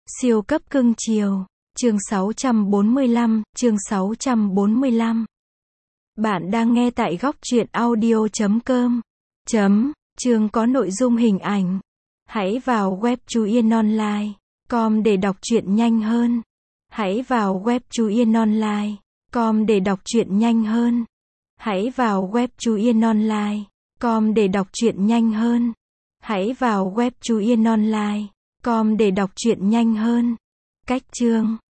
Siêu cấp cưng chiều. Chương 645. Bạn đang nghe tại góc truyện audio.com. Chương có nội dung hình ảnh. Hãy vào web chuyenonline.com để đọc truyện nhanh hơn. Hãy vào web chuyenonline.com để đọc truyện nhanh hơn. Hãy vào web chuyenonline.com để đọc truyện nhanh hơn. Hãy vào web chuyenonline.com để đọc truyện nhanh hơn. Cách chương.